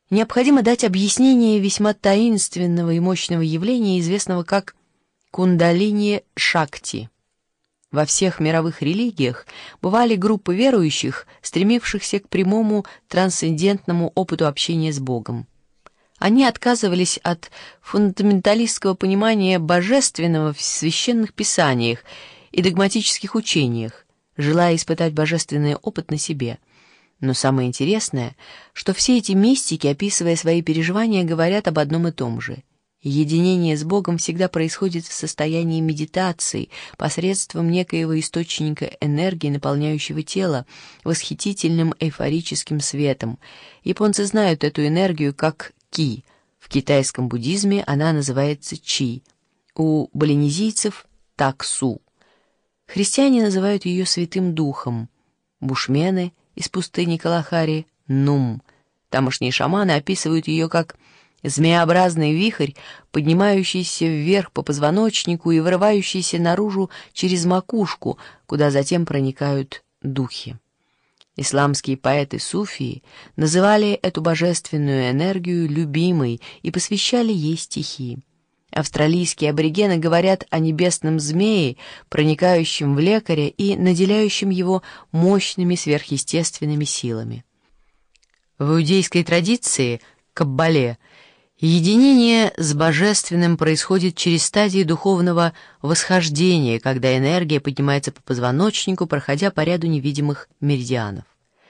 необходимо дать объяснение весьма таинственного и мощного явления, известного как кундалини-шакти. Во всех мировых религиях бывали группы верующих, стремившихся к прямому трансцендентному опыту общения с Богом. Они отказывались от фундаменталистского понимания божественного в священных писаниях и догматических учениях, желая испытать божественный опыт на себе. Но самое интересное, что все эти мистики, описывая свои переживания, говорят об одном и том же. Единение с Богом всегда происходит в состоянии медитации, посредством некоего источника энергии, наполняющего тело восхитительным эйфорическим светом. Японцы знают эту энергию как ки. В китайском буддизме она называется чи. У полинезийцев — таксу. Христиане называют ее Святым Духом. Бушмены из пустыни Калахари — нум. Тамошние шаманы описывают ее как змеобразный вихрь, поднимающийся вверх по позвоночнику и вырывающийся наружу через макушку, куда затем проникают духи. Исламские поэты-суфии называли эту божественную энергию любимой и посвящали ей стихи. Австралийские аборигены говорят о небесном змее, проникающем в лекаря и наделяющем его мощными сверхъестественными силами. В иудейской традиции, каббале, единение с божественным происходит через стадии духовного восхождения, когда энергия поднимается по позвоночнику, проходя по ряду невидимых меридианов.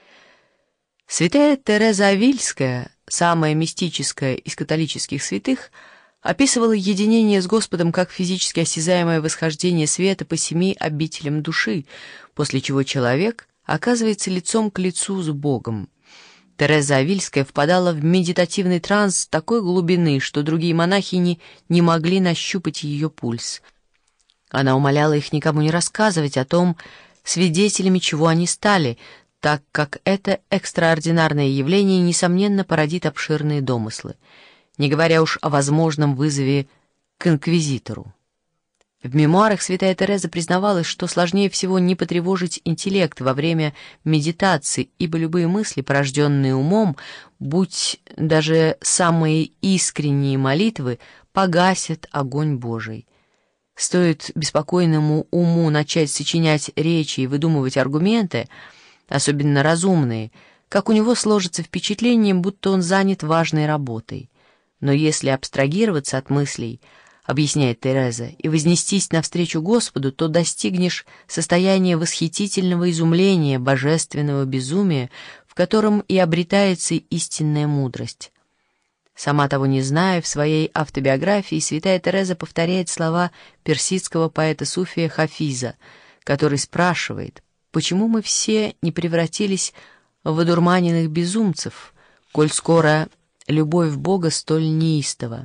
Святая Тереза Авильская, самая мистическая из католических святых, описывала единение с Господом как физически осязаемое восхождение света по 7 обителям души, после чего человек оказывается лицом к лицу с Богом. Тереза Авильская впадала в медитативный транс такой глубины, что другие монахини не могли нащупать ее пульс. Она умоляла их никому не рассказывать о том, свидетелями чего они стали, так как это экстраординарное явление, несомненно, породит обширные домыслы, не говоря уж о возможном вызове к инквизитору. В мемуарах святая Тереза признавалась, что сложнее всего не потревожить интеллект во время медитации, ибо любые мысли, порожденные умом, будь даже самые искренние молитвы, погасят огонь Божий. Стоит беспокойному уму начать сочинять речи и выдумывать аргументы, особенно разумные, как у него сложится впечатление, будто он занят важной работой. Но если абстрагироваться от мыслей, объясняет Тереза, и вознестись навстречу Господу, то достигнешь состояния восхитительного изумления, божественного безумия, в котором и обретается истинная мудрость. Сама того не зная, в своей автобиографии святая Тереза повторяет слова персидского поэта-суфия Хафиза, который спрашивает, почему мы все не превратились в одурманенных безумцев, коль скоро любовь Бога столь неистова.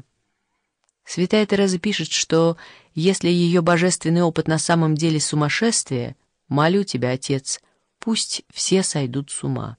Святая Тереза пишет, что если ее божественный опыт на самом деле сумасшествие, молю тебя, Отец, пусть все сойдут с ума.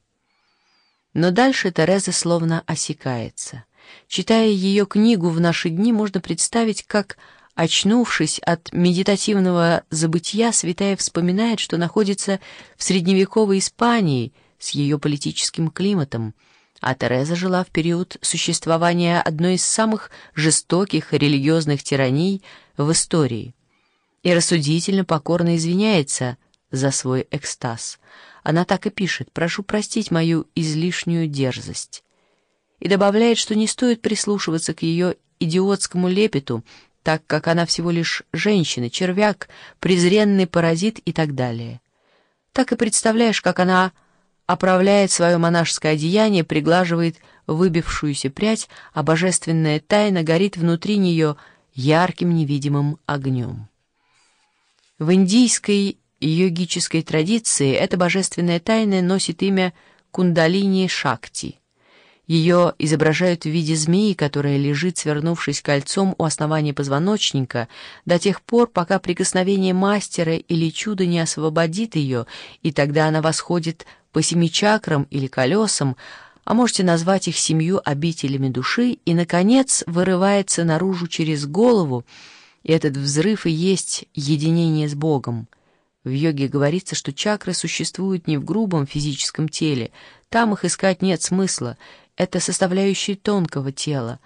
Но дальше Тереза словно осекается. Читая ее книгу в наши дни, можно представить, как, очнувшись от медитативного забытья, святая вспоминает, что находится в средневековой Испании с ее политическим климатом, а Тереза жила в период существования одной из самых жестоких религиозных тираний в истории и рассудительно покорно извиняется за свой экстаз. Она так и пишет: «Прошу простить мою излишнюю дерзость», и добавляет, что не стоит прислушиваться к ее идиотскому лепету, так как она всего лишь женщина, червяк, презренный паразит и так далее. Так и представляешь, как она оправляет свое монашеское одеяние, приглаживает выбившуюся прядь, а божественная тайна горит внутри нее ярким невидимым огнем. В индийской йогической традиции эта божественная тайна носит имя кундалини-шакти. Ее изображают в виде змеи, которая лежит, свернувшись кольцом у основания позвоночника, до тех пор, пока прикосновение мастера или чуда не освободит ее, и тогда она восходит по 7 чакрам или колесам, а можете назвать их 7 обителями души, и, наконец, вырывается наружу через голову, и этот взрыв и есть единение с Богом. В йоге говорится, что чакры существуют не в грубом физическом теле, там их искать нет смысла, — это составляющие тонкого тела,